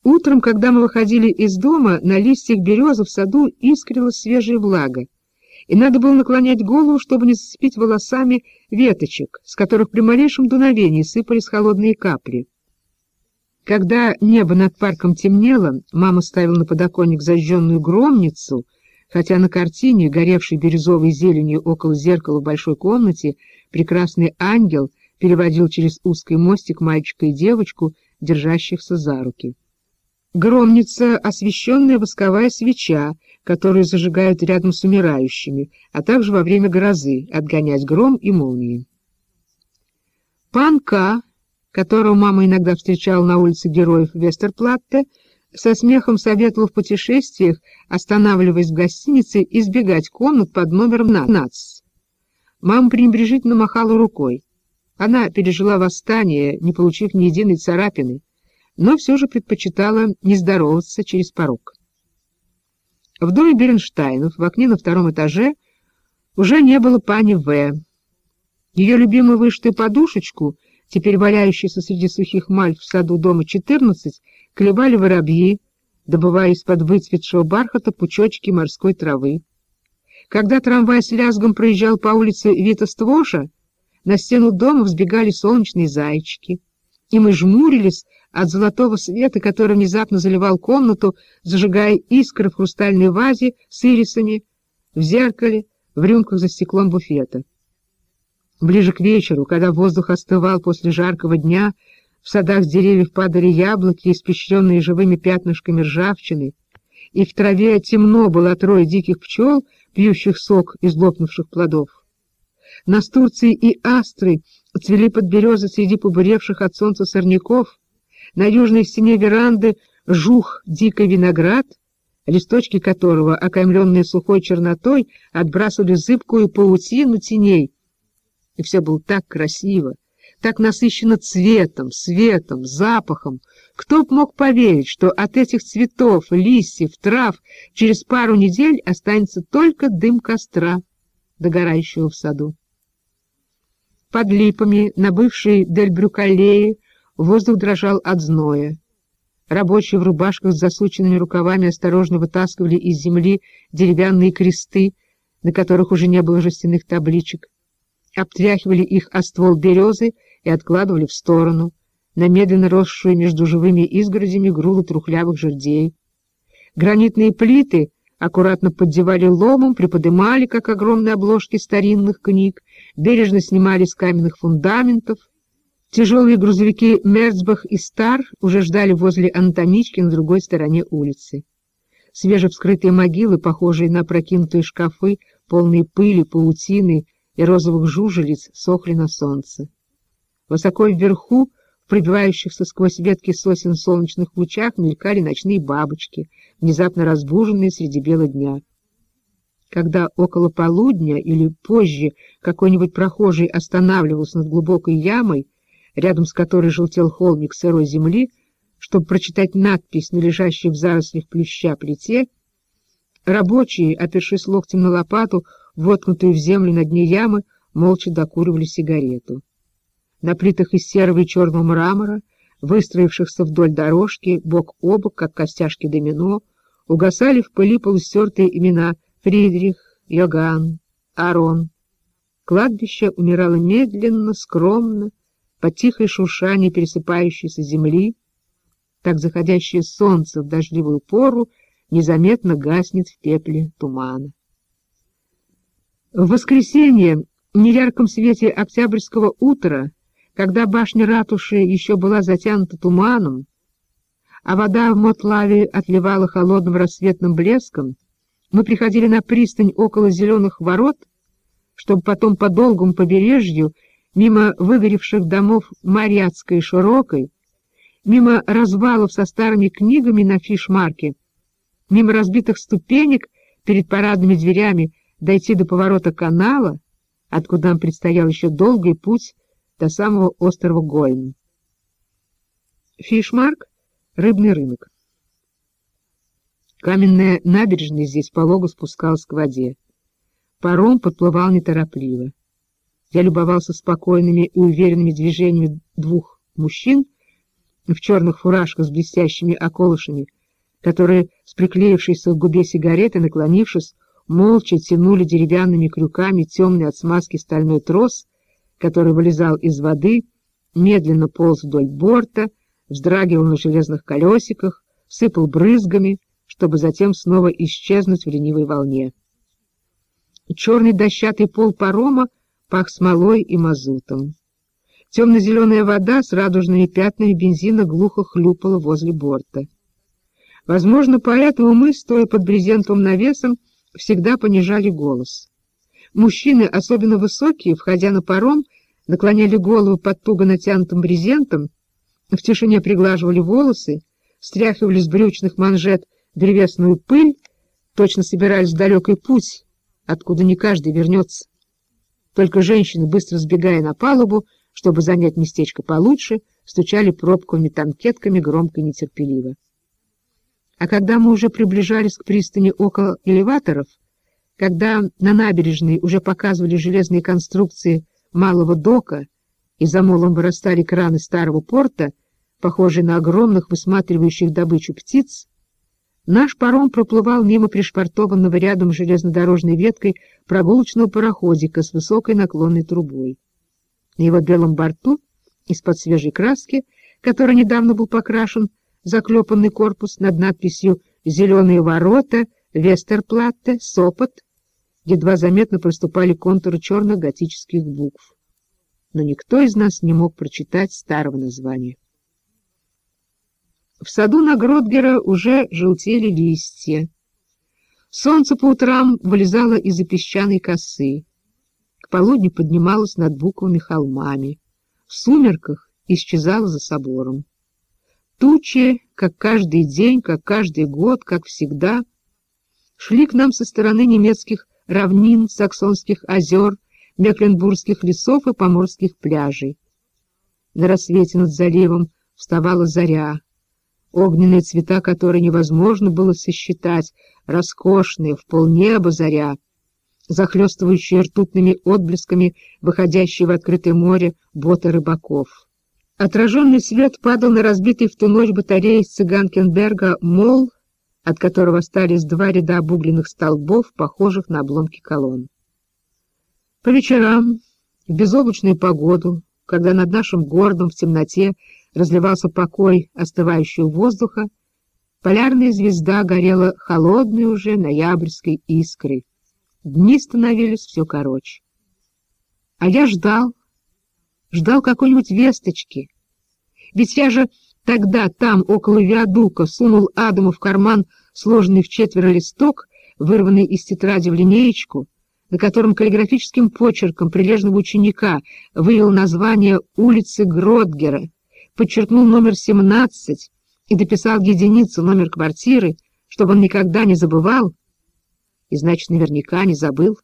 Утром, когда мы выходили из дома, на листьях березы в саду искрилась свежая влага, и надо было наклонять голову, чтобы не зацепить волосами веточек, с которых при малейшем дуновении сыпались холодные капли. Когда небо над парком темнело, мама ставила на подоконник зажженную громницу, хотя на картине, горевшей бирюзовой зеленью около зеркала в большой комнате, прекрасный ангел переводил через узкий мостик мальчика и девочку, держащихся за руки. Громница — освещенная восковая свеча, которую зажигают рядом с умирающими, а также во время грозы отгонять гром и молнии. Пан К., которого мама иногда встречала на улице Героев Вестерплатте, со смехом советовал в путешествиях, останавливаясь в гостинице, избегать комнат под номером 15. Мама пренебрежительно махала рукой. Она пережила восстание, не получив ни единой царапины, но все же предпочитала не здороваться через порог. В доме Бернштайнов в окне на втором этаже уже не было пани В. Ее любимую вышитую подушечку, теперь валяющуюся среди сухих мальв в саду дома 14, клевали воробьи, добывая из-под выцветшего бархата пучочки морской травы. Когда трамвай с лязгом проезжал по улице Витоствоша, на стену дома взбегали солнечные зайчики, и мы жмурились от золотого света, который внезапно заливал комнату, зажигая искры в хрустальной вазе с ирисами, в зеркале, в рюмках за стеклом буфета. Ближе к вечеру, когда воздух остывал после жаркого дня, в садах с деревьев падали яблоки, испещренные живыми пятнышками ржавчины, и в траве темно было от роя диких пчел, пьющих сок из лопнувших плодов. Настурции и астры цвели под березы среди побуревших от солнца сорняков, на южной стене веранды жух дикий виноград, листочки которого, окаймленные сухой чернотой, отбрасывали зыбкую паутину теней. И все было так красиво, так насыщенно цветом, светом, запахом. Кто б мог поверить, что от этих цветов, листьев, трав через пару недель останется только дым костра, догорающего в саду. Под липами на бывшей Дель-Брюк-аллее воздух дрожал от зноя. Рабочие в рубашках с засученными рукавами осторожно вытаскивали из земли деревянные кресты, на которых уже не было жестяных табличек, обтряхивали их о ствол березы и откладывали в сторону, на медленно росшую между живыми изгородями груду трухлявых жердей. Гранитные плиты аккуратно поддевали ломом, приподымали, как огромные обложки старинных книг, бережно снимали с каменных фундаментов. Тяжелые грузовики Мерцбах и Стар уже ждали возле анатомички на другой стороне улицы. Свежевскрытые могилы, похожие на опрокинутые шкафы, полные пыли, паутины и розовых жужелиц, сохли на солнце. Высоко вверху, в пробивающихся сквозь ветки сосен солнечных лучах, мелькали ночные бабочки, внезапно разбуженные среди бела дня. Когда около полудня или позже какой-нибудь прохожий останавливался над глубокой ямой, рядом с которой желтел холмик сырой земли, чтобы прочитать надпись на лежащей в зарослях плюща плите, рабочие, опершись локтем на лопату, воткнутую в землю на дне ямы, молча докуривали сигарету. На плитах из серого и черного мрамора, выстроившихся вдоль дорожки, бок о бок, как костяшки домино, угасали в пыли полустертые имена Фридрих, Йоганн, Арон. Кладбище умирало медленно, скромно, под тихое шуршание пересыпающейся земли, так заходящее солнце в дождливую пору незаметно гаснет в пепле тумана. В воскресенье, в неярком свете октябрьского утра, когда башня ратуши еще была затянута туманом, а вода в Мотлаве отливала холодным рассветным блеском, мы приходили на пристань около зеленых ворот, чтобы потом по долгому побережью, мимо выгоревших домов Мариатской и Широкой, мимо развалов со старыми книгами на фишмарке, мимо разбитых ступенек перед парадными дверями дойти до поворота канала, откуда нам предстоял еще долгий путь до самого острова Гойн. Фишмарк — рыбный рынок. Каменная набережная здесь полого спускалась к воде. Паром подплывал неторопливо. Я любовался спокойными и уверенными движениями двух мужчин, в черных фуражках с блестящими околышами, которые с приклеившейся к губе сигареты, наклонившись, молча тянули деревянными крюками темный от смазки стальной трос, который вылезал из воды, медленно полз вдоль борта, вздрагивал на железных колесиках, сыпал брызгами, чтобы затем снова исчезнуть в ленивой волне. Черный дощатый пол парома пах смолой и мазутом. Темно-зеленая вода с радужными пятнами бензина глухо хлюпала возле борта. Возможно, поэтому мы, стоя под брезентовым навесом, всегда понижали голос. Мужчины, особенно высокие, входя на паром, наклоняли голову под туго натянутым брезентом, в тишине приглаживали волосы, стряхивали с брючных манжет древесную пыль, точно собирались в далекий путь, откуда не каждый вернется. Только женщины, быстро сбегая на палубу, чтобы занять местечко получше, стучали пробковыми танкетками громко и нетерпеливо. А когда мы уже приближались к пристани около элеваторов, когда на набережной уже показывали железные конструкции малого дока и за молом вырастали краны старого порта, похожие на огромных высматривающих добычу птиц, наш паром проплывал мимо пришвартованного рядом с железнодорожной веткой прогулочного пароходика с высокой наклонной трубой. На его белом борту, из-под свежей краски, который недавно был покрашен, заклепанный корпус над надписью «Зеленые ворота», «Вестерплатте», «Сопот», едва заметно проступали контуры черных готических букв. Но никто из нас не мог прочитать старого названия. В саду на Гродгера уже желтели листья. Солнце по утрам вылезало из-за песчаной косы. К полудню поднималось над буковыми холмами. В сумерках исчезало за собором. Тучи, как каждый день, как каждый год, как всегда, шли к нам со стороны немецких равнин, саксонских озер, мекленбургских лесов и поморских пляжей. На рассвете над заливом вставала заря, огненные цвета которой невозможно было сосчитать, роскошные, в полнеба заря, захлестывающие ртутными отблесками выходящие в открытое море боты рыбаков. Отраженный свет падал на разбитый в ту ночь батареи Цыганкенберга мол, от которого остались два ряда обугленных столбов, похожих на обломки колонн. По вечерам, в безоблачную погоду, когда над нашим городом в темноте разливался покой остывающего воздуха, полярная звезда горела холодной уже ноябрьской искрой. Дни становились все короче. А я ждал какой-нибудь весточки. Ведь я же тогда там, около виадука, сунул Адаму в карман сложенный в четверо листок, вырванный из тетради в линеечку, на котором каллиграфическим почерком прилежного ученика вывел название улицы Гродгера, подчеркнул номер 17 и дописал единицу номер квартиры, чтобы он никогда не забывал, и, значит, наверняка не забыл.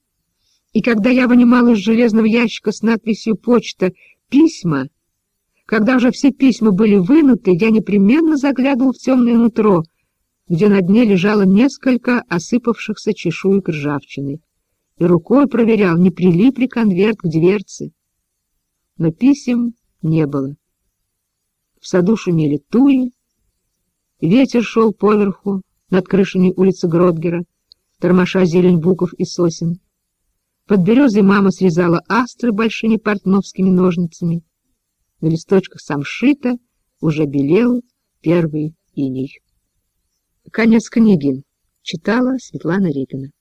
И когда я вынимал из железного ящика с надписью «Почта» письма, когда уже все письма были вынуты, я непременно заглядывал в темное нутро, где на дне лежало несколько осыпавшихся чешуек ржавчины, и рукой проверял, не прилип ли конверт к дверце. Но писем не было. В саду шумели туи, ветер шел поверху над крышами улицы Гродгера, тормоша зелень буков и сосен. Под березой мама срезала астры большими портновскими ножницами. На листочках самшита уже белел первый иней. Конец книги. Читала Светлана Репина.